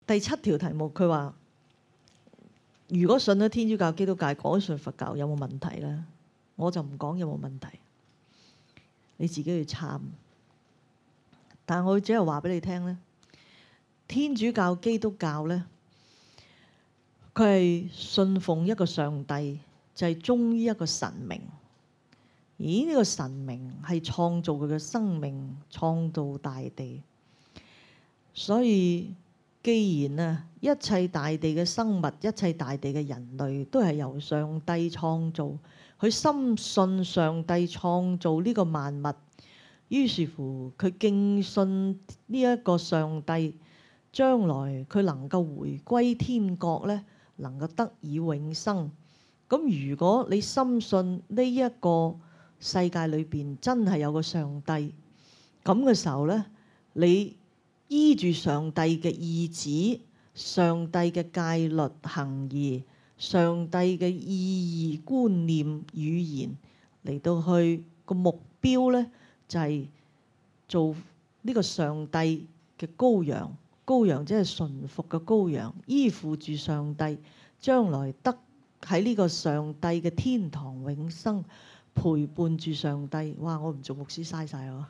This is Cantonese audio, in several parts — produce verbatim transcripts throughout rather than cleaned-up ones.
第七條題目，佢話：如果信咗天主教、基督教，改信佛教有冇問題呢？我就唔講有冇問題，你自己去參。但係我只係話俾你聽呢，天主教、基督教呢，佢係信奉一個上帝，就係忠於一個神明。而呢個神明係創造佢嘅生命，創造大地。所以既然啊，一切大地嘅生物，一切大地嘅人類都係由上帝創造，佢深信上帝創造呢個萬物，於是乎佢敬信呢一個上帝，將來佢能夠回歸天國呢，能夠得以永生。咁如果你深信呢一個世界裏邊真係有個上帝，咁嘅時候呢，你依住上帝嘅意旨、上帝嘅戒律行義、上帝嘅意義觀念語言嚟到去個目標呢，就係做呢個上帝嘅羔羊。羔羊即係順服嘅羔羊，依附住上帝，將來得喺呢個上帝嘅天堂永生，陪伴住上帝。哇！我唔做牧師嘥晒我。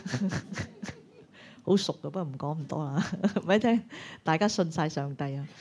好熟嘅，不過唔講咁多啦。咪聽大家信晒上帝啊！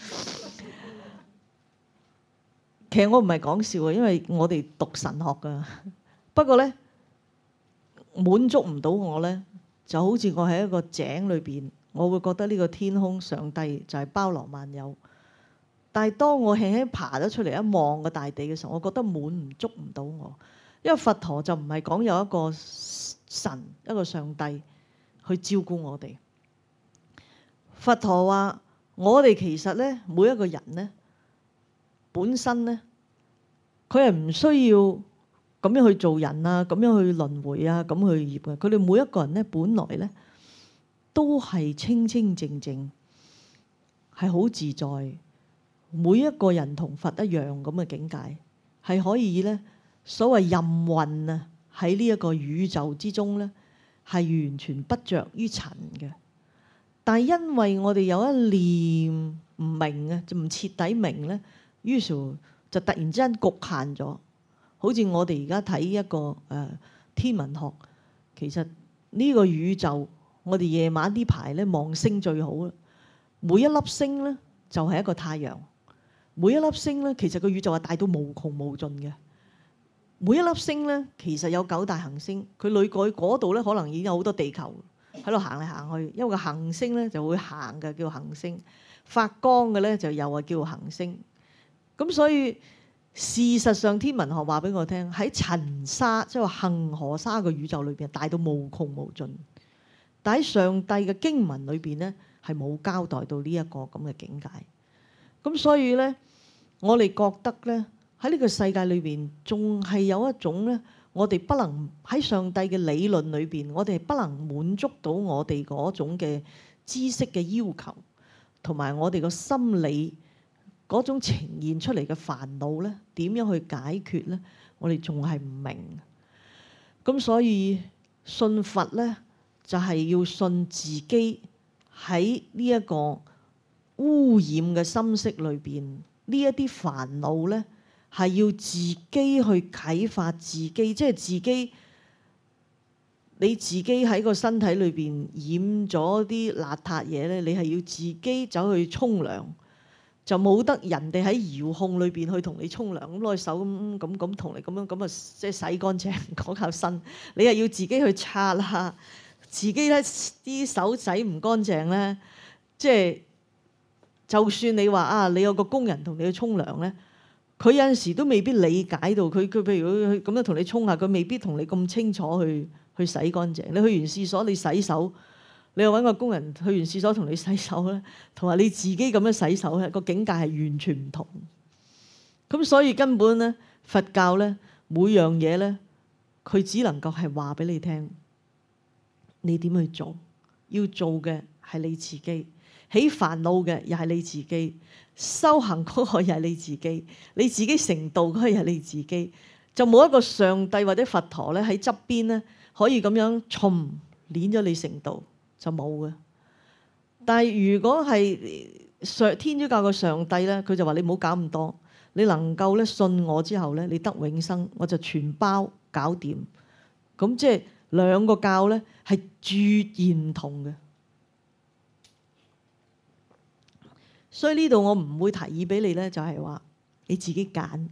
其實我唔係講笑啊，因為我哋讀神學㗎。不過呢，滿足唔到我呢，就好似我喺一個井裏邊，我會覺得呢個天空上帝就係包羅萬有。但係當我輕輕爬咗出嚟一望個大地嘅時候，我覺得滿唔足唔到我，因為佛陀就唔係講有一個神一個上帝去照顧我哋。佛陀話：我哋其實呢，每一個人呢，本身呢，佢係唔需要咁樣去做人啊，咁樣去輪迴啊，咁去業嘅。佢哋每一個人呢，本來呢，都係清清靜靜，係好自在。每一個人同佛一樣咁嘅境界，係可以呢，所謂任運啊，喺呢一個宇宙之中呢，係完全不着於塵嘅。但係因為我哋有一念唔明啊，就唔徹底明呢，於是就突然之間局限咗。好似我哋而家睇一個誒、呃、天文學，其實呢個宇宙，我哋夜晚呢排呢望星最好啦。每一粒星呢，就係一個太陽，每一粒星呢，其實個宇宙係大到無窮無盡嘅。每一粒星呢，其實有九大行星，佢裏過去嗰度呢，可能已經有好多地球喺度行嚟行去。因為個行星呢就會行嘅，叫行星；發光嘅呢就又係叫行星。咁所以事實上，天文學話俾我聽，喺塵沙即係話恆河沙嘅宇宙裏邊，大到無窮無盡。但喺上帝嘅經文裏邊呢，係冇交代到呢一個咁嘅境界。咁所以呢，我哋覺得呢，喺呢個世界裏邊，仲係有一種呢，我哋不能喺上帝嘅理論裏邊，我哋不能滿足到我哋嗰種嘅知識嘅要求，同埋我哋個心理嗰種呈現出嚟嘅煩惱呢，點樣去解決呢？我哋仲係唔明。咁所以信佛呢，就係要信自己喺呢一個污染嘅心識裏邊，呢一啲煩惱呢，係要自己去啟發自己，即係自己你自己喺個身體裏邊染咗啲邋遢嘢呢，你係要自己走去沖涼，就冇得人哋喺遙控裏邊去同你沖涼，咁攞手咁咁咁同你咁樣咁啊，即係洗乾淨嗰嚿身，你係要自己去擦啦。自己咧啲手洗唔乾淨咧，即係就算你話啊，你有個工人同你去沖涼咧，佢有陣時都未必理解到佢佢譬如佢咁樣同你沖下，佢未必同你咁清楚去去洗乾淨。你去完廁所你洗手，你又揾個工人去完廁所同你洗手咧，同埋你自己咁樣洗手咧，個境界係完全唔同。咁所以根本咧，佛教咧每樣嘢咧，佢只能夠係話俾你聽。你點去做？要做嘅係你自己，起煩惱嘅又係你自己，修行嗰個又係你自己，你自己成道嗰個又係你自己，就冇一個上帝或者佛陀咧喺側邊咧可以咁樣衝捏咗你成道，就冇嘅。但係如果係上天主教嘅上帝咧，佢就話你唔好搞咁多，你能夠咧信我之後咧，你得永生，我就全包搞掂。咁即係兩個教咧係絕然唔同嘅。所以呢度我唔會提議俾你咧，就係話你自己揀，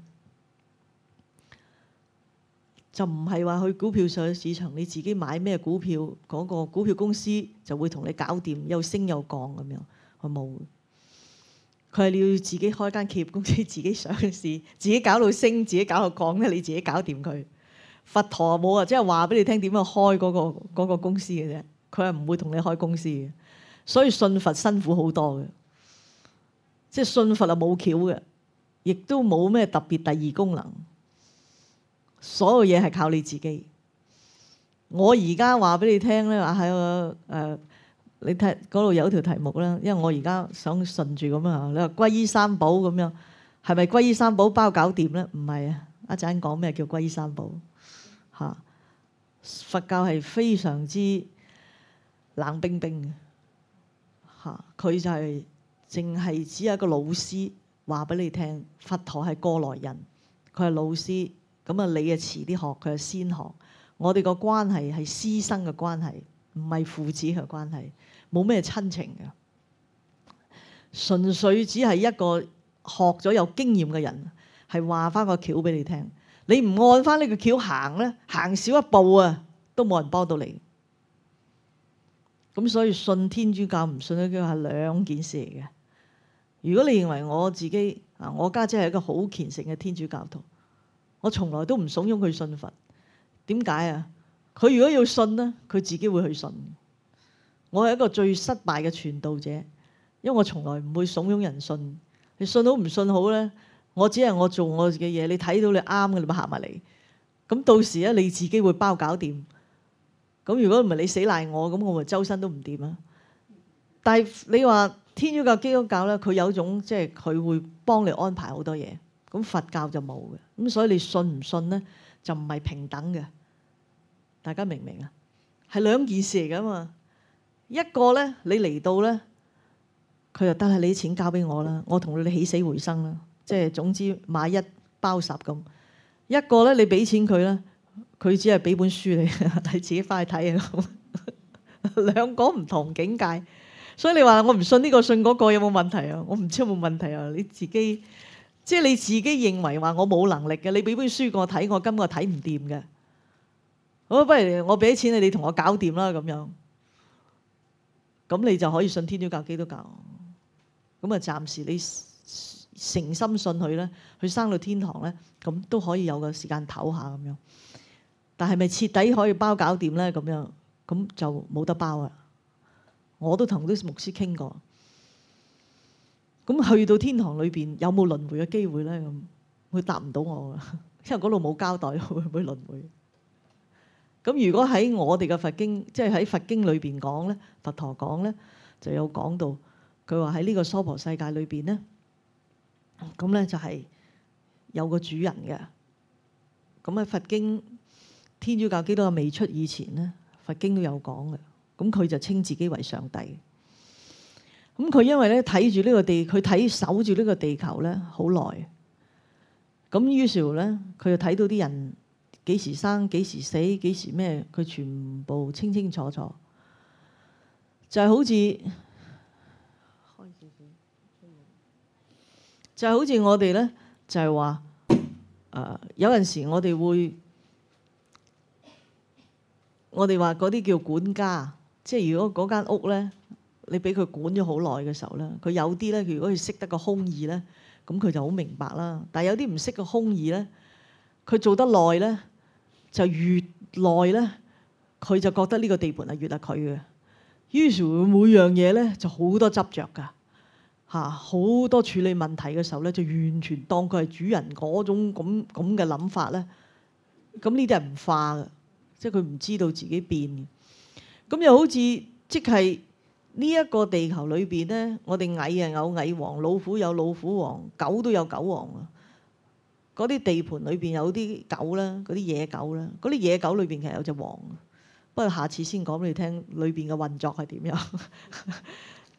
就唔係話去股票上市場你自己買咩股票，嗰個股票公司就會同你搞掂，又升又降咁樣，佢冇。佢係你要自己開間企業公司，自己上市，自己搞到升，自己搞到降咧，你自己搞掂佢。佛陀冇啊，即係話俾你聽點樣開嗰個嗰個公司嘅啫，佢係唔會同你開公司嘅。所以信佛辛苦好多嘅。即係信佛啊冇橋嘅，亦都冇咩特別第二功能。所有嘢係靠你自己。我而家話俾你聽咧，話喺個誒，你睇嗰度有條題目啦。因為我而家想順住咁啊，你話皈依三寶咁樣，係咪皈依三寶包搞掂咧？唔係啊，一陣講咩叫皈依三寶嚇。佛教係非常之冷冰冰嘅嚇，佢就係、是。淨係只有一個老師話俾你聽，佛陀係過來人，佢係老師，咁啊你啊遲啲學，佢係先學。我哋個關係係師生嘅關係，唔係父子嘅關係，冇咩親情嘅，純粹只係一個學咗有經驗嘅人係話翻個橋俾你聽。你唔按翻呢個橋行咧，行少一步啊，都冇人幫到你。咁所以信天主教唔信天主教係兩件事嚟嘅。如果你認為我自己啊，我家姐係一個好虔誠嘅天主教徒，我從來都唔慫恿佢信佛。點解啊？佢如果要信呢，佢自己會去信。我係一個最失敗嘅傳道者，因為我從來唔會慫恿人信。你信好唔信好呢？我只係我做我嘅嘢，你睇到你啱嘅，你咪行埋嚟。咁到時咧，你自己會包搞掂。咁如果唔係你死賴我，咁我咪周身都唔掂啊！但係你話天主教、基督教咧，佢有種即係佢會幫你安排好多嘢。咁佛教就冇嘅。咁所以你信唔信咧，就唔係平等嘅。大家明唔明啊？係兩件事嚟噶嘛。一個咧，你嚟到咧，佢就得啦，你啲錢交俾我啦，我同你起死回生啦。即係總之買一包十咁。一個咧，你俾錢佢咧，佢只係俾本書你，你自己翻去睇啊。兩個唔同境界。所以你話我唔信呢個信嗰個有冇問題啊？我唔知有冇問題啊！你自己即係你自己認為話我冇能力嘅，你俾本書我睇，我根本睇唔掂嘅。好，不如我俾錢你，你同我搞掂啦咁樣。咁你就可以信天主教、基督教。咁啊，暫時你誠心信佢咧，佢生到天堂咧，咁都可以有個時間唞下咁樣。但係咪徹底可以包搞掂咧？咁樣咁就冇得包啊！我都同啲牧師傾過，咁去到天堂裏邊有冇輪迴嘅機會咧？咁佢答唔到我㗎，因為嗰度冇交代會唔會輪迴。咁如果喺我哋嘅佛經，即係喺佛經裏邊講咧，佛陀講咧就有講到，佢話喺呢個娑婆世界裏邊咧，咁咧就係有個主人嘅。咁喺佛經天主教基督教未出以前咧，佛經都有講嘅。咁佢就稱自己為上帝。咁佢因為咧睇住呢個地，佢睇守住呢個地球咧好耐。咁於是乎咧，佢就睇到啲人幾時生、幾時死、幾時咩，佢全部清清楚楚。就係好似，就係好似我哋咧，就係話誒有陣時我哋會，我哋話嗰啲叫管家。即係如果嗰間屋咧，你俾佢管咗好耐嘅時候咧，佢有啲咧，如果佢識得個空義咧，咁佢就好明白啦。但係有啲唔識個空義咧，佢做得耐咧，就越耐咧，佢就覺得呢個地盤係越係佢嘅。於是乎每樣嘢咧就好多執着㗎嚇，好多處理問題嘅時候咧，就完全當佢係主人嗰種咁咁嘅諗法咧。咁呢啲係唔化嘅，即係佢唔知道自己變嘅。咁又好似即係呢一個地球裏邊咧，我哋蟻啊有蟻王，老虎有老虎王，狗都有狗王啊。嗰啲地盤裏邊有啲狗啦，嗰啲野狗啦，嗰啲野狗裏邊其實有隻王。不過下次先講俾你聽，裏邊嘅運作係點樣。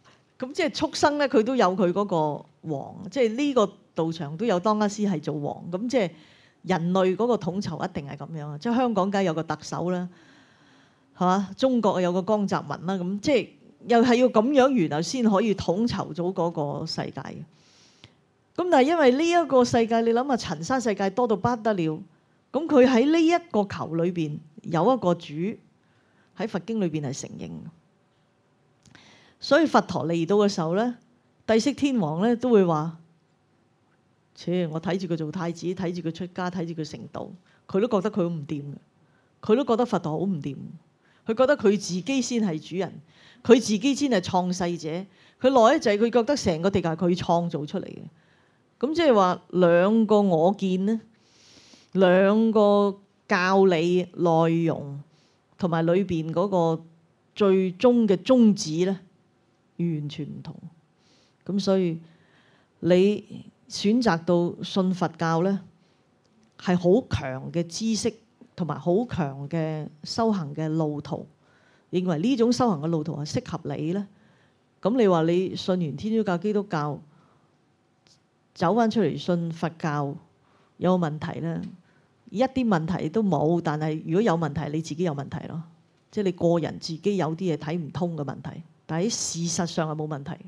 咁即係畜生咧，佢都有佢嗰個王，即係呢個道場都有當家師係做王。咁即係人類嗰個統籌一定係咁樣啊！即係香港梗係有個特首啦，係嘛？中國有個江澤民啦，咁即係又係要咁樣，然後先可以統籌到嗰個世界嘅。咁但係因為呢一個世界，你諗下塵沙世界多到不得了，咁佢喺呢一個球裏邊有一個主，喺佛經裏邊係承認嘅。所以佛陀嚟到嘅時候咧，帝釋天王咧都會話：切，我睇住佢做太子，睇住佢出家，睇住佢成道，佢都覺得佢好唔掂嘅，佢都覺得佛陀好唔掂，佢覺得佢自己先係主人，佢自己先係創世者，佢來咧就係佢覺得成個地球係佢創造出嚟嘅。咁即係話兩個我見咧，兩個教理內容同埋裏邊嗰個最終嘅宗旨咧，完全唔同。咁所以你選擇到信佛教咧，係好強嘅知識同埋好強嘅修行嘅路途，認為呢種修行嘅路途係適合你咧。咁你話你信完天主教、基督教，走翻出嚟信佛教有冇問題咧？一啲問題都冇，但係如果有問題，你自己有問題咯。即係你個人自己有啲嘢睇唔通嘅問題，但係事實上係冇問題。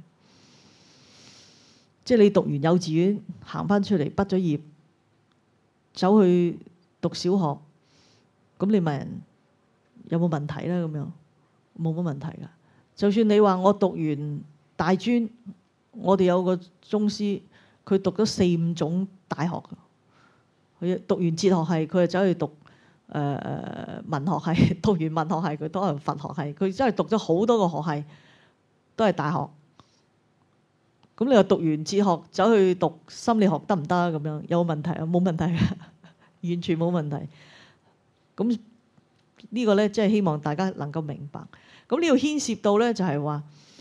即係你讀完幼稚園行翻出嚟畢咗業，走去讀小學，咁你問人有冇問題咧？咁樣冇乜問題㗎。就算你話我讀完大專，我哋有個宗師，佢讀咗四五種大學，佢讀完哲學系，佢就走去讀誒誒、呃、文學系，讀完文學系佢都係佛學系，佢真係讀咗好多個學系，都係大學。咁你話讀完哲學走去讀心理學得唔得啊？咁樣有冇問題啊？冇問題嘅，完全冇問題。咁呢個咧，即係希望大家能夠明白。咁呢度牽涉到咧，就係話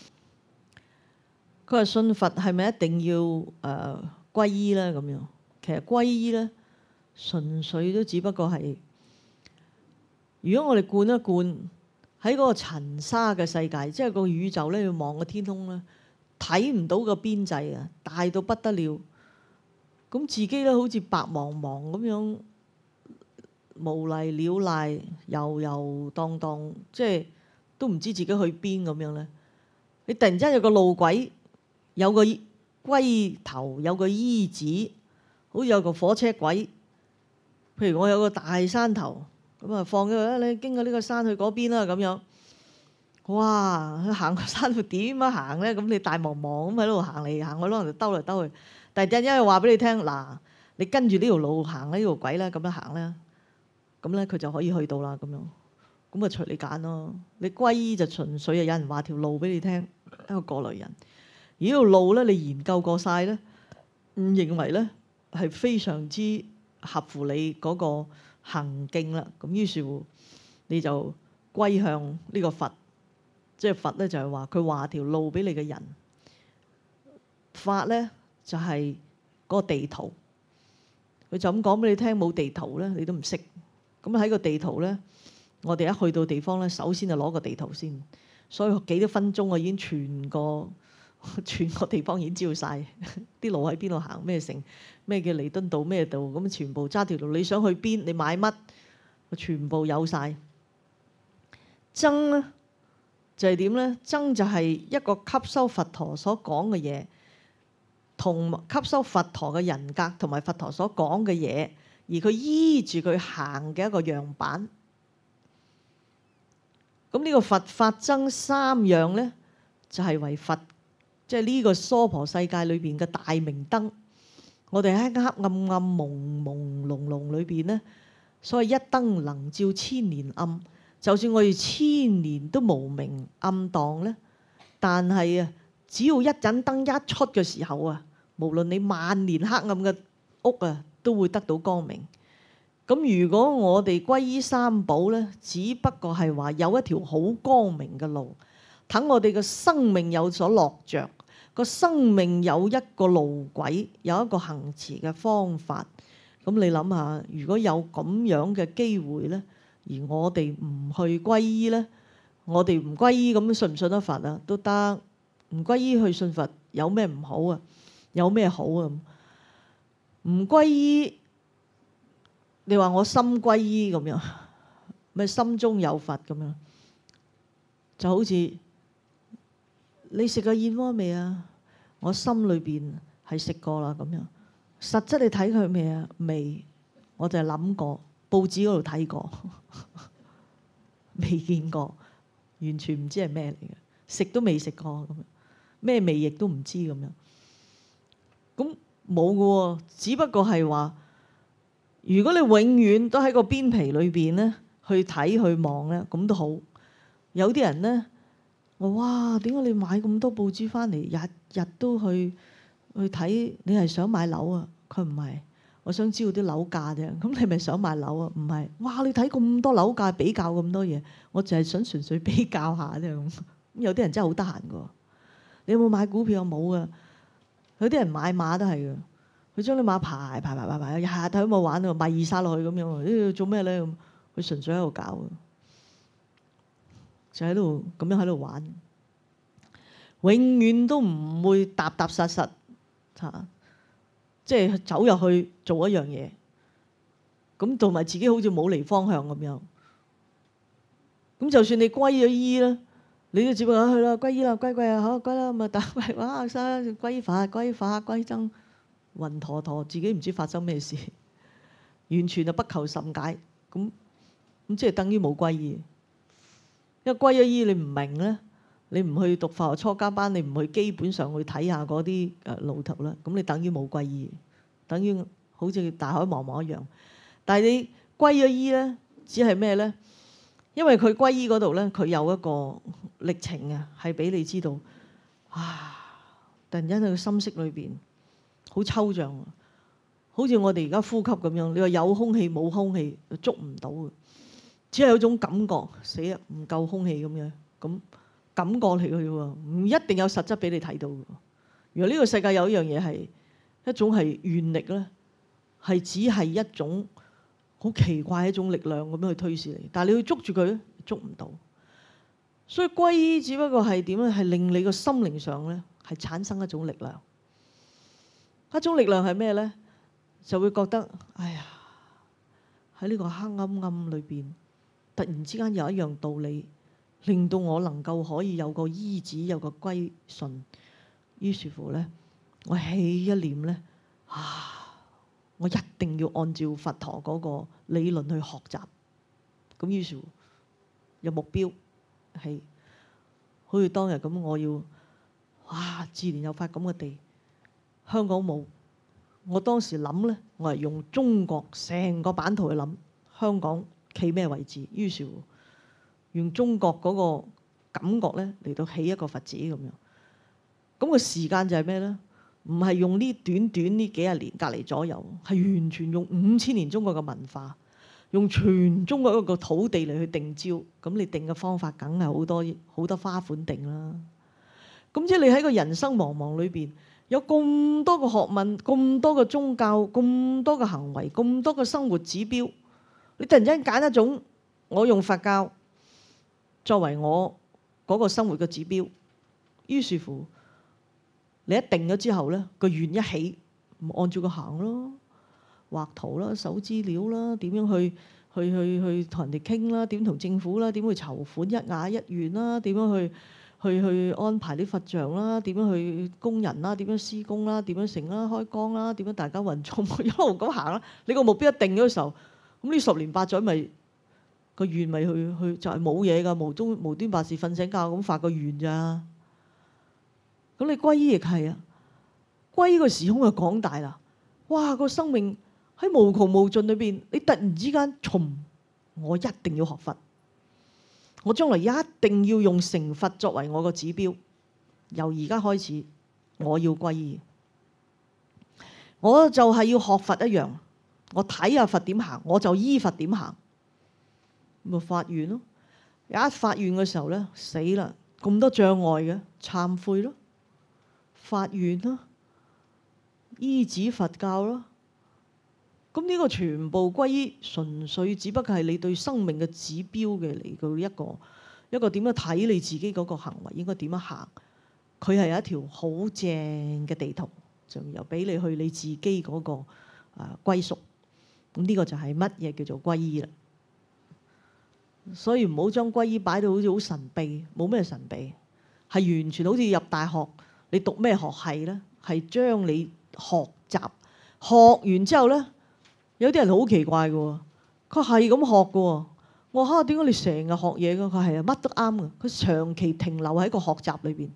佢話信佛係咪一定要誒皈依咧？咁樣其實皈依咧，純粹都只不過係，如果我哋灌一灌喺嗰個塵沙嘅世界，即係個宇宙咧，要望個天空咧，睇唔到個邊際啊，大到不得了。咁自己咧好似白茫茫咁樣，無嚟了賴，遊遊蕩蕩，即係都唔知自己去邊咁樣咧。你突然之間有個路軌，有個龜頭，有個衣指，好似有個火車軌。譬如我有個大山頭，咁啊放咗佢，你經過呢個山去嗰邊啦咁樣。哇！行個山會點樣行咧？咁你大茫茫咁喺度行嚟行去，可能就兜嚟兜去。但係突然間話俾你聽，嗱，你跟住呢條路行呢條軌咧，咁樣行咧，咁咧佢就可以去到啦。咁樣，咁啊隨你揀咯。你皈依就純粹係有人話條路俾你聽，一個過來人。而呢條路咧，你研究過晒咧，唔認為咧係非常之合乎你嗰個行徑啦。咁於是乎你就歸向呢個佛。即係佛咧，就係話佢話條路俾你嘅人，法咧就係嗰個地圖。佢就咁講俾你聽，冇地圖咧，你都唔識。咁喺個地圖咧，我哋一去到地方咧，首先就攞個地圖先。所以幾多分鐘我已經全個全個地方已經知道晒啲路喺邊度行，咩城，咩叫彌敦道，咩道，咁全部揸條路。你想去邊，你買乜，全部有晒。僧咧就係點咧？僧就係一個吸收佛陀所講嘅嘢，同吸收佛陀嘅人格同埋佛陀所講嘅嘢，而佢依住佢行嘅一個樣板。咁呢個佛法僧三樣咧，就係為佛，即係呢個娑婆世界裏邊嘅大明燈。我哋喺黑暗暗朦朦朧朧裏邊咧，所謂一燈能照千年暗。就算我哋千年都無明暗蕩咧，但係啊，只要一盞燈一出嘅時候啊，無論你萬年黑暗嘅屋啊，都會得到光明。咁如果我哋皈依三寶咧，只不過係話有一條好光明嘅路，等我哋嘅生命有所落着，個生命有一個路軌，有一個行持嘅方法。咁你諗下，如果有咁樣嘅機會咧，而我哋唔去皈依咧，我哋唔皈依咁信唔信得佛啊？都得， 唔歸依去信佛有咩唔好啊？有咩好啊？唔歸依，你話我心歸依咁樣，咪心中有佛咁樣，就好似你食過燕窩未啊？我心裏邊係食過啦咁樣。實質你睇佢未啊？未，我就係諗過，報紙嗰度睇過，未見過，完全唔知係咩嚟嘅，食都未食過咁樣，咩味亦都唔知咁樣。咁冇㗎喎，只不過係話，如果你永遠都喺個邊皮裏邊咧，去睇去望咧，咁都好。有啲人咧，我哇，點解你買咁多報紙翻嚟，日日都去去睇？你係想買樓啊？佢唔係，我想知道啲樓價啫。咁你咪想買樓啊？唔係，哇！你睇咁多樓價，比較咁多嘢，我就係想純粹比較下啫咁。咁有啲人真係好得閒㗎。你有冇買股票？冇啊。有啲人買馬都係嘅，佢將啲馬排排排排排，日日睇都冇玩啊，賣二殺落去咁樣，呢做咩咧咁？佢純粹喺度搞，就喺度咁樣喺度玩，永遠都唔會踏踏實實嚇，即係走入去做一樣嘢，咁同埋自己好似冇離方向咁樣。咁就算你歸咗依啦，你都只不過去啦，歸依啦，歸歸啊，好歸啦，咁啊打歸哇，生歸法歸法歸僧，暈陀陀，自己唔知發生咩事，完全就不求甚解。咁咁即係等於冇歸依。因為歸咗依你唔明咧，你唔去讀法學初階班，你唔去基本上去睇下嗰啲誒路途啦，咁你等於冇歸依，等於好似大海茫茫一樣。但係你歸咗依咧，只係咩咧？因為佢歸依嗰度咧，佢有一個歷程啊，係俾你知道啊！突然間喺個心識裏邊好抽象，好似我哋而家呼吸咁樣。你話有空氣冇空氣，捉唔到嘅。只係有種感覺，死啊唔夠空氣咁樣，咁感覺嚟嘅啫喎，唔一定有實質俾你睇到嘅。如果呢個世界有一樣嘢係一種係願力咧，係只係一種好奇怪一種力量咁樣去推示你，但係你要捉住佢，捉唔到。所以歸依只不過係點咧？係令你個心靈上咧係產生一種力量。一種力量係咩咧？就會覺得哎呀喺呢個黑暗暗裏邊。突然之間有一樣道理，令到我能夠可以有個依止，有個歸順。於是乎咧，我起一念咧，啊，我一定要按照佛陀嗰個理論去學習。咁於是乎有目標係，好似當日咁，我要哇，自然有塊咁嘅地，香港冇。我當時諗咧，我係用中國成個版圖去諗香港企咩位置，於是乎用中國嗰個感覺咧嚟到起一個佛寺咁樣。咁個時間就係咩咧？唔係用呢短短呢幾廿年隔離左右，係完全用五千年中國嘅文化，用全中國一個土地嚟去定招。咁你定嘅方法梗係好多好多花款定啦。咁即係你喺個人生茫茫裏邊，有咁多個學問，咁多個宗教，咁多個行為，咁多個生活指標。你突然之間揀一種，我用佛教作為我嗰個生活嘅指標，於是乎你一定咗之後咧，個願一起，按照個行咯，畫圖啦、搜資料啦、點樣去去去去同人哋傾啦、點同政府啦、點去籌款一雅一願啦、點樣去去去安排啲佛像啦、點樣去工人啦、點樣施工啦、點樣成啦、開光啦、點樣大家運作一路咁行啦。你個目標一定咗嘅時候，咁呢十年八載咪個願咪去去就係冇嘢㗎，無端無端白事瞓醒覺咁發個願咋。咁你歸依亦係啊，歸依個時空就廣大啦。哇！個生命喺無窮無盡裏邊，你突然之間從我一定要學佛，我將來一定要用成佛作為我個指標。由而家開始，我要歸依，我就係要學佛一樣。我睇下佛點行，我就依佛點行，咪發願咯。一發願嘅時候咧，死啦！咁多障礙嘅，懺悔咯，發願咯，依止佛教咯。咁呢個全部歸依，純粹只不過係你對生命嘅指標嘅嚟到一個一個點樣睇你自己嗰個行為應該點樣行。 佢係有一條好正嘅地圖，就由俾你去你自己嗰個啊歸屬。咁呢個就係乜嘢叫做歸依啦。所以唔好將歸依擺到好似好神秘，冇咩神秘，係完全好似入大學，你讀咩學系咧？係將你學習學完之後咧，有啲人好奇怪嘅喎，佢係咁學嘅喎。我話嚇，點解你成日學嘢嘅？佢係啊，乜都啱嘅。佢長期停留喺個學習裏邊，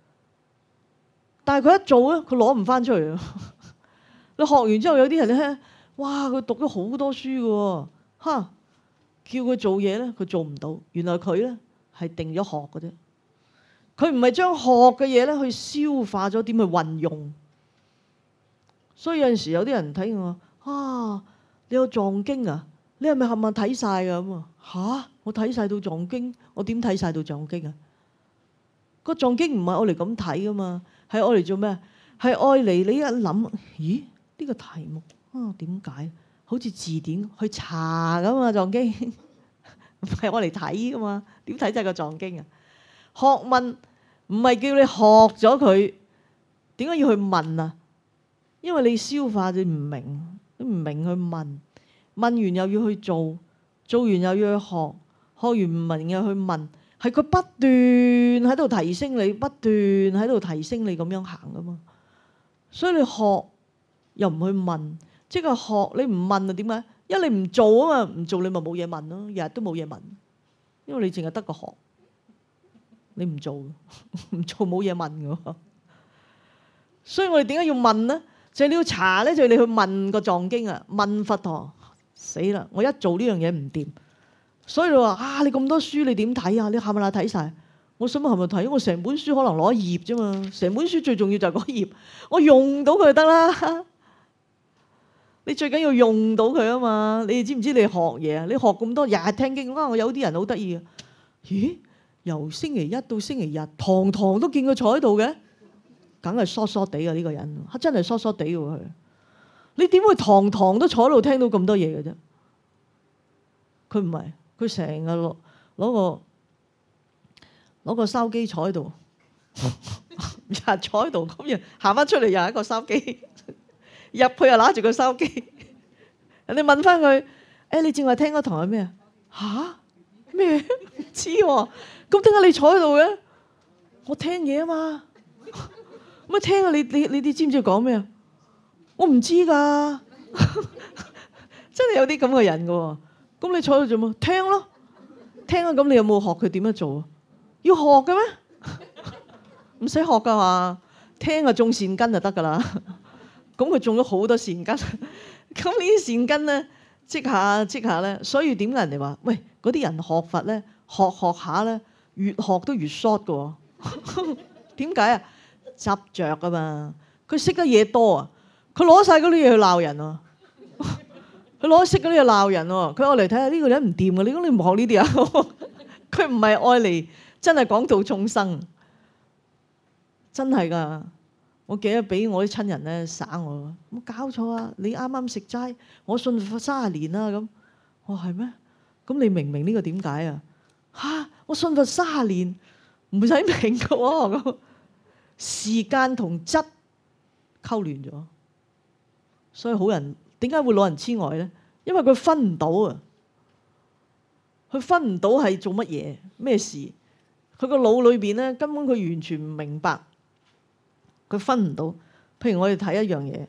但係佢一做咧，佢攞唔翻出嚟啊！你學完之後，有啲人咧，哇！佢讀咗好多書嘅喎，嚇！叫佢做嘢咧，佢做唔到。原來佢咧係定咗學嘅啫，佢唔係將學嘅嘢咧去消化咗，點去運用。所以有陣時有啲人睇我啊，你有藏經啊？你係咪冚唪唥睇晒㗎咁啊？嚇！我睇晒到藏經，我點睇晒到藏經啊？個藏經唔係愛嚟咁睇噶嘛，係愛嚟做咩？係愛嚟你一諗，咦？呢個題目啊點解？好似字典去查咁嘛，藏經唔係我嚟睇噶嘛？點睇就係個藏經啊？學問唔係叫你學咗佢，點解要去問啊？因為你消化你唔明，你唔明去問，問完又要去做，做完又要去學，學完唔明又去問，係佢不斷喺度提升你，不斷喺度提升你咁樣行噶嘛。所以你學又唔去問。即係學你唔問啊？點解？因為你唔做啊嘛，唔做你咪冇嘢問咯，日日都冇嘢問，因為你淨係得個學，你唔做，唔做冇嘢問嘅。所以我哋點解要問呢？就係你要查咧，就係你去問個藏經啊，問佛陀。死啦！我一做呢樣嘢唔掂，所以你話啊，你咁多書你點睇啊？你係咪啦睇晒？我想問係咪睇？我成本書可能攞一頁啫嘛，成本書最重要就係嗰頁，我用到佢就得啦。你最緊要用到佢啊嘛！你知唔知你學嘢啊？你學咁多日日聽經啊！我有啲人好得意啊！咦？由星期一到星期日，堂堂都見佢坐喺度嘅，梗係疏疏地啊！呢個人真係疏疏地喎佢。你點會堂堂都坐喺度聽到咁多嘢嘅啫？佢唔係，佢成日攞攞個攞個筲箕坐喺度，日日坐喺度，咁樣行翻出嚟又係一個筲箕。入去又揦住個手機，人哋問翻佢：誒，你正話聽嗰堂係咩啊？吓？咩？唔知喎。咁點解你坐喺度嘅？我聽嘢啊嘛。乜聽啊？你你你哋知唔知講咩啊？我唔知㗎。真係有啲咁嘅人㗎喎。咁你坐喺度做乜？聽咯。聽啊！咁你有冇學佢點樣做啊？要學嘅咩？唔使學㗎嘛。聽啊，種善根就得㗎啦。咁佢種咗好多善根，咁呢啲善根咧積下積下咧，所以點解人哋話喂嗰啲人學佛咧學學下咧越學都越 short 嘅喎？點解啊？執着啊嘛！佢識得嘢多啊，佢攞晒嗰啲嘢去鬧人啊！佢攞識嗰啲嘢鬧人喎，佢愛嚟睇下呢個人唔掂嘅，你講你唔學呢啲啊？佢唔係愛嚟真係講道眾生，真係㗎。我記得俾我啲親人咧耍我，冇搞錯啊！你啱啱食齋，我信佛三十年啦咁。我話係咩？咁你明唔明呢個點解啊？嚇！我信佛三十年，唔使明嘅喎。咁時間同質溝亂咗，所以好人點解會老人痴呆咧？因為佢分唔到啊！佢分唔到係做乜嘢咩事？佢個腦裏邊咧根本佢完全唔明白。佢分唔到，譬如我哋睇一樣嘢，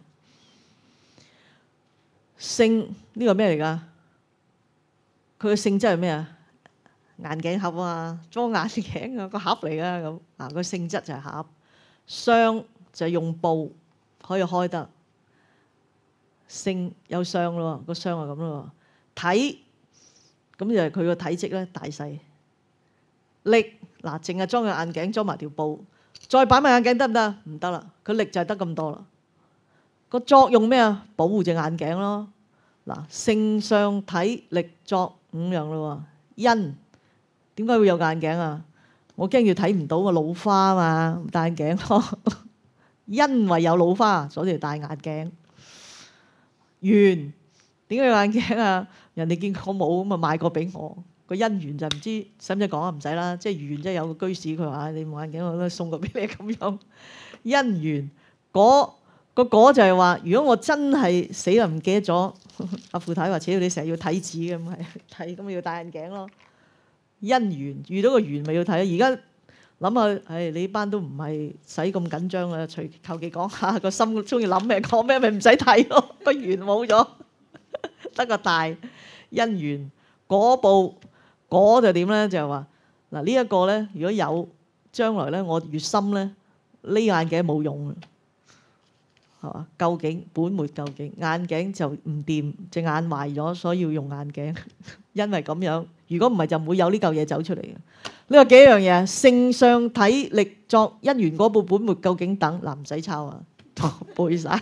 性呢個咩嚟㗎？佢嘅性質係咩啊？眼鏡盒啊，裝眼鏡啊，個盒嚟㗎咁啊。個性質就係盒，箱就係用布可以開得，性有箱咯，個箱係咁咯。體咁就係佢個體積咧大細，力嗱淨係裝個眼鏡，裝埋條布。再擺埋眼鏡得唔得？唔得啦，佢力就係得咁多啦。個作用咩啊？保護隻眼鏡咯。嗱，性相體力作五樣咯。因點解會有眼鏡啊？我驚要睇唔到個老花啊嘛，戴眼鏡咯。因為有老花，所以戴眼鏡。緣點解有眼鏡啊？人哋見我冇咁啊買個俾我， 個姻緣就唔知使唔使講啊？唔使啦，即係緣，即係有個居士佢話：你冇眼鏡，我都送個俾你咁樣。姻緣果個果就係話，如果我真係死啦唔記得咗，阿傅太話：似你成日要睇紙嘅，咁係睇咁要戴眼鏡咯。姻緣遇到個緣咪要睇。而家諗下，唉、哎，你班都唔係使咁緊張啦，隨求其講下個心中意諗咩講咩，咪唔使睇咯。個緣冇咗，得個大姻緣果報。果就點咧？就係話嗱，呢一個咧，如果有將來咧，我越深咧，呢眼鏡冇用，係嘛？究竟本末究竟，眼鏡就唔掂，隻眼壞咗，所以要用眼鏡。因為咁樣，如果唔係就唔會有呢嚿嘢走出嚟嘅。呢個幾樣嘢，性相體力作因緣果報本末究竟等，嗱唔使抄啊，背晒。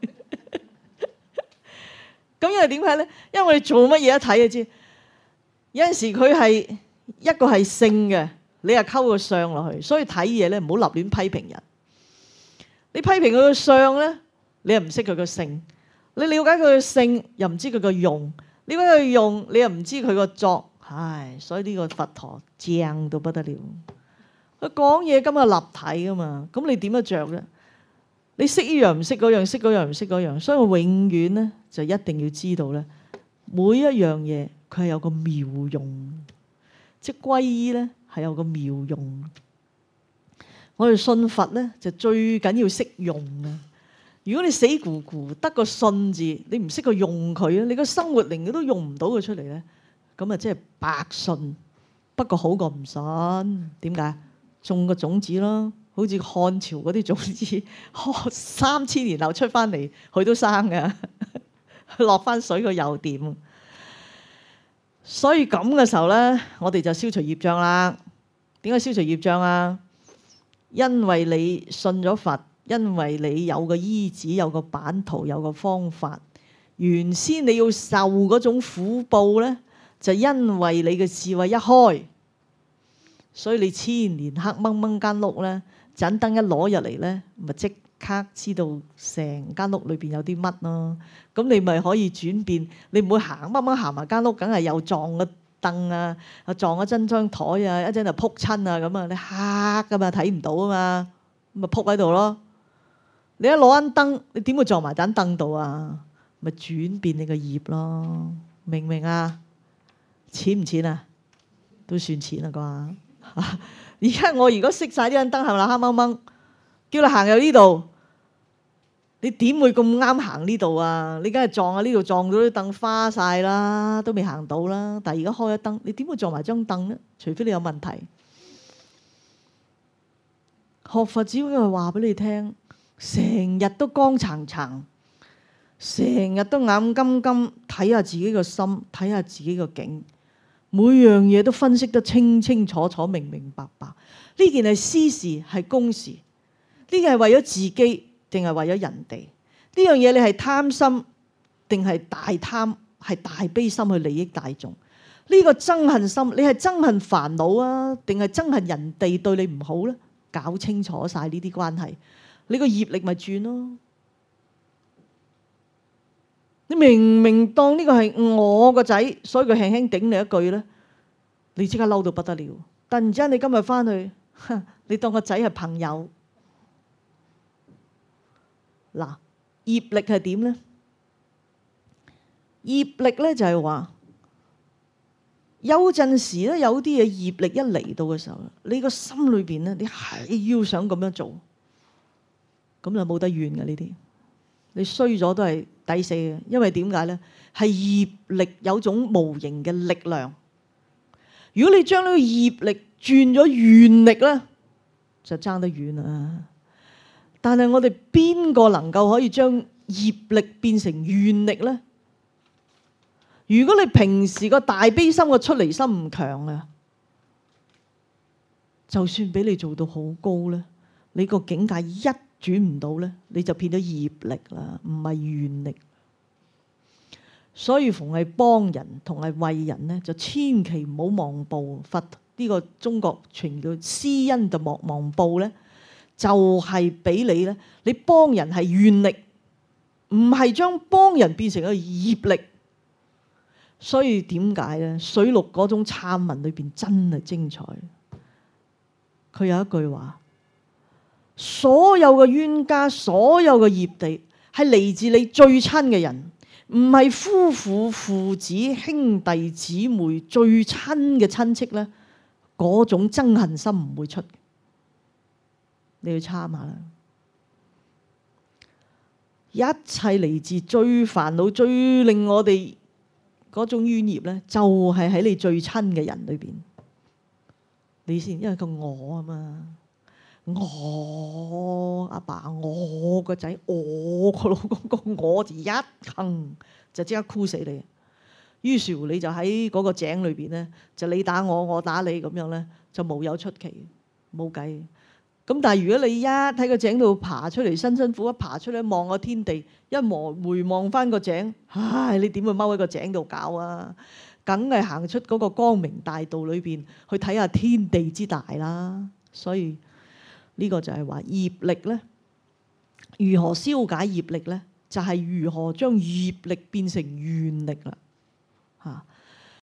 咁因為點解咧？因為我哋做乜嘢一睇就知。有陣時佢係一個係性嘅，你又溝個相落去，所以睇嘢咧唔好立亂批評人。你批評佢個相咧，你又唔識佢個性；你了解佢個性，又唔知佢個用；了解佢個用，你又唔知佢個作。唉，所以呢個佛陀正到不得了。佢講嘢今日立體噶嘛，咁你點得着咧？你識呢樣唔識嗰樣，識嗰樣唔識嗰樣，所以我永遠咧就一定要知道咧，每一樣嘢。佢係有個妙用，即係皈依咧係有個妙用。我哋信佛咧就最緊要識用啊！如果你死咕咕得個信字，你唔識去用佢啊，你個生活靈都用唔到佢出嚟咧，咁啊即係白信。不過好過唔信，點解？種個種子咯，好似漢朝嗰啲種子，三千年後出翻嚟，佢都生嘅，落翻水佢又掂。所以咁嘅時候咧，我哋就消除業障啦。點解消除業障啊？因為你信咗佛，因為你有個依止，有個版圖，有個方法。原先你要受嗰種苦報咧，就因為你嘅智慧一開，所以你千年黑掹掹間屋咧，盞燈一攞入嚟咧，咪即刻知道成間屋裏邊有啲乜咯。咁你咪可以轉變，你唔會行掹掹行埋間屋，梗係又撞個凳啊，又撞咗真張台啊，一陣就撲親啊咁啊！你黑噶嘛，睇唔到啊嘛，咪撲喺度咯。你一攞間燈，你點會撞埋盞凳度啊？咪轉變你個業咯，明唔明啊？錢唔錢啊？都算錢啦啩。而家我如果熄晒呢盞燈，係咪啦？黑掹掹，叫你行入呢度。你點會咁啱行呢度啊？你梗係撞喺呢度，撞到啲凳花晒啦，都未行到啦。但係而家開咗燈，你點會撞埋張凳呢？除非你有問題。學佛只會係話俾你聽，成日都光層層，成日都眼金金，睇下自己個心，睇下自己個境，每樣嘢都分析得清清楚楚、明明白白。呢件係私事，係公事，呢件係為咗自己，定係為咗人哋？呢樣嘢你係貪心定係大貪，係大悲心去利益大眾？呢個憎恨心，你係憎恨煩惱啊，定係憎恨人哋對你唔好呢？搞清楚晒呢啲關係，你個業力咪轉咯。你明明當呢個係我個仔，所以佢輕輕頂你一句呢，你即刻嬲到不得了。突然之間你今日翻去，你當個仔係朋友。嗱，業力係點呢？業力咧就係話，有陣時咧有啲嘢業力一嚟到嘅時候，你個心裏邊咧，你係要想咁樣做，咁就冇得怨嘅呢啲。你衰咗都係抵死嘅，因為點解咧？係業力有種無形嘅力量。如果你將呢個業力轉咗怨力咧，就爭得遠啦。但係我哋邊個能夠可以將業力變成怨力呢？如果你平時個大悲心個出離心唔強啊，就算俾你做到好高呢，你個境界一轉唔到呢，你就變咗業力啦，唔係怨力。所以逢係幫人同係為人呢，就千祈唔好忘報。佛呢個中國傳叫施恩就莫忘報呢。就係俾你咧，你幫人係願力，唔係將幫人變成一個業力。 所以點解咧？水錄嗰種參文裏邊真係精彩。佢有一句話：所有嘅冤家，所有嘅業地，係嚟自你最親嘅人，唔係夫婦、父子、兄弟姊妹最親嘅親戚咧，嗰種憎恨心唔會出。你要參下啦。一切嚟自最煩惱、最令我哋嗰種冤孽咧，就係喺你最親嘅人裏邊。你先，因為個我啊嘛，我阿爸、我個仔、我個老公，個我字一行就即刻箍死你。於是乎你就喺嗰個井裏邊咧，就你打我，我打你咁樣咧，就無有出奇，冇計。咁但係如果你一喺個井度爬出嚟，辛辛苦一爬出嚟望個天地，一望回望翻個井，唉，你點會踎喺個井度搞啊？梗係行出嗰個光明大道裏邊去睇下天地之大啦。所以呢個就係話業力咧，如何消解業力咧？就係如何將業力變成願力啦。嚇！